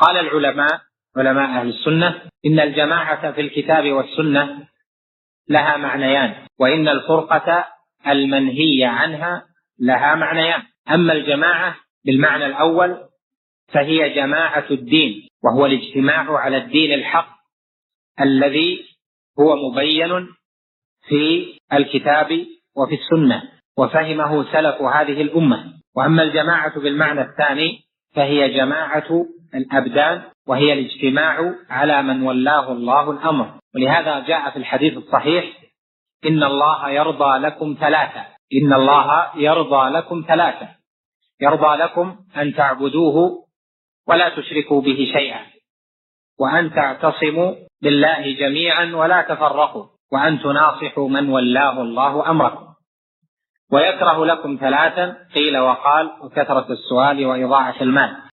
قال علماء أهل السنة إن الجماعة في الكتاب والسنة لها معنيان، وإن الفرقة المنهي عنها لها معنيان. أما الجماعة بالمعنى الأول فهي جماعة الدين، وهو الاجتماع على الدين الحق الذي هو مبين في الكتاب وفي السنة وفهمه سلف هذه الأمة. وأما الجماعة بالمعنى الثاني فهي جماعة الأبدان، وهي الاجتماع على من ولاه الله الأمر. ولهذا جاء في الحديث الصحيح إن الله يرضى لكم ثلاثة، إن الله يرضى لكم ثلاثة: يرضى لكم أن تعبدوه ولا تشركوا به شيئا، وأن تعتصموا بالله جميعا ولا تفرقوا، وأن تناصحوا من ولاه الله أمركم. ويكره لكم ثلاثا قيل وقال: وكثرة السؤال وإضاعة المال.